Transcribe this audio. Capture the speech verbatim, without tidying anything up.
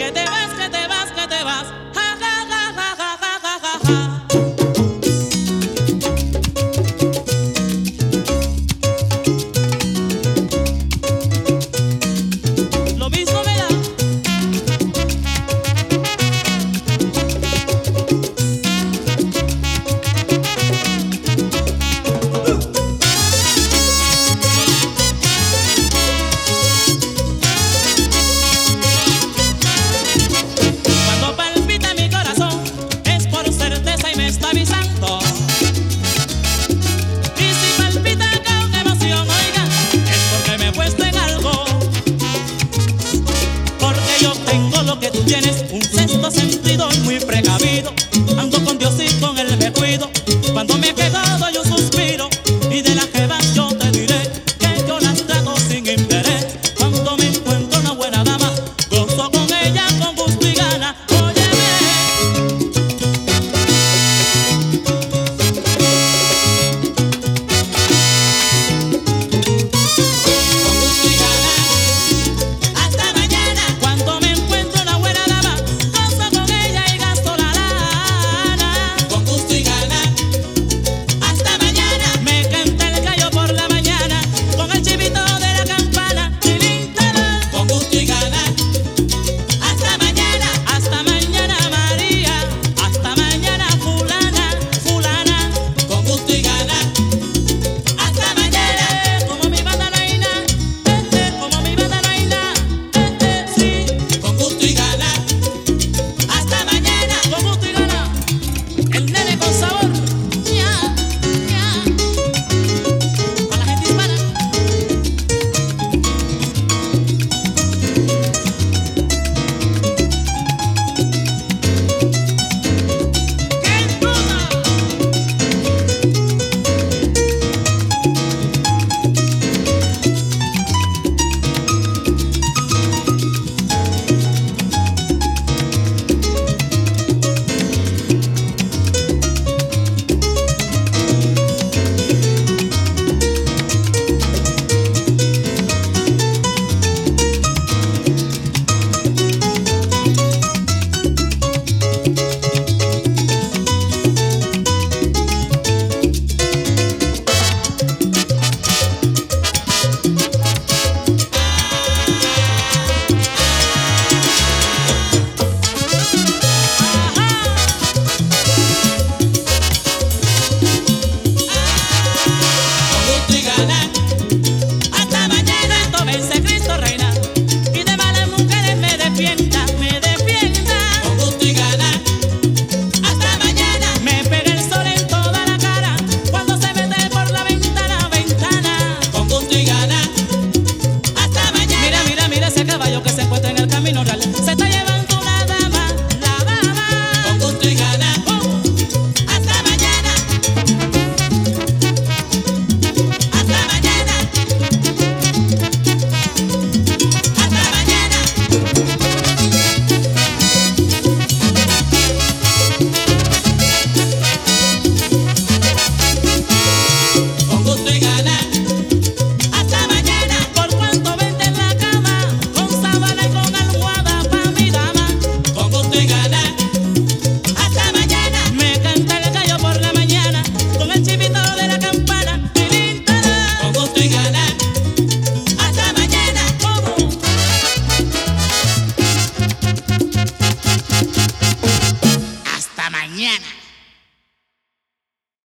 que te vas, que te vas, que te vas. Ja, ja, ja, ja, ja, ja, ja, ja, ja. Lo mismo me da. Cuando palpita mi corazón es por certeza y me está avisando. Y si palpita con emoción, oiga, es porque me he puesto en algo. Porque yo tengo lo que tú tienes, un sexto sentido y muy precavido. Ando con Dios y con Él me cuido. Cuando me he quedado yo suspiro, y de las que van yo te diré que yo las trato sin interés. Cuando me encuentro una buena dama, gozo con ella con gusto y gana. Óyeme. Con gusto y gana, hasta mañana. Cuando me encuentro una buena dama, gozo con ella y gasto la lana. Con gusto y gana, hasta mañana. Me canta el gallo por la mañana con el chivito de la campana. Tilín, talán. Con gusto y gana, hasta mañana. Hasta mañana, María. Hasta mañana, fulana, fulana. Con gusto y gana, hasta mañana. Como mi Madalaina, eh, eh, como mi Madalaina, eh, eh, sí. Con gusto y gana, hasta mañana. Con gusto y gana. El nene con sabor. Ya, ya. Para la gente hispana. ¡Qué toda! Con gusto y gana, hasta mañana. Cristo vence, Cristo reina, y de malas mujeres me defienda, me defienda. Con gusto y gana, hasta mañana. Me pega el sol en toda la cara cuando se mete por la ventana, ventana. Con gusto y gana, hasta mañana. Mira, mira, mira ese caballo que se encuentra en el camino real. Se está llevando una dama, la dama. Con gusto y gana, hasta mañana. Hasta mañana. Hasta mañana.